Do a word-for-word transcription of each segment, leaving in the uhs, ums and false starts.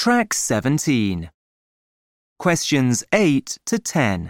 Track seventeen. Questions eight to ten.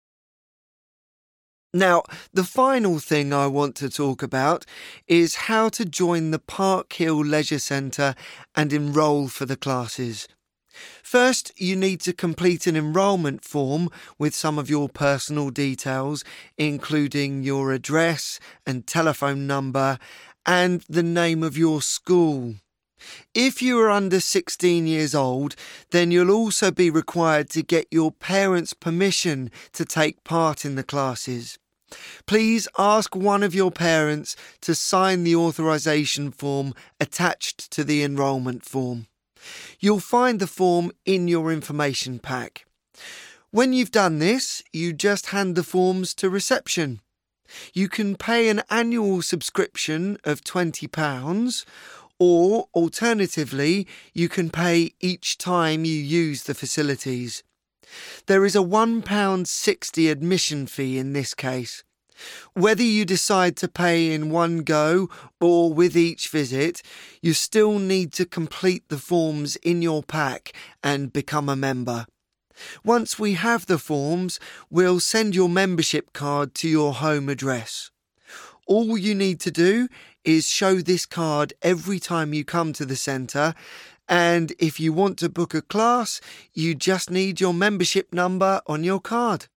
Now, the final thing I want to talk about is how to join the Park Hill Leisure Centre and enrol for the classes. First, you need to complete an enrolment form with some of your personal details, including your address and telephone number and the name of your school. If you are under sixteen years old, then you'll also be required to get your parents' permission to take part in the classes. Please ask one of your parents to sign the authorisation form attached to the enrolment form. You'll find the form in your information pack. When you've done this, you just hand the forms to reception. You can pay an annual subscription of twenty pounds, or alternatively, you can pay each time you use the facilities. There is a one pound sixty admission fee in this case. Whether you decide to pay in one go or with each visit, you still need to complete the forms in your pack and become a member. Once we have the forms, we'll send your membership card to your home address. All you need to do is show this card every time you come to the centre, and if you want to book a class, you just need your membership number on your card.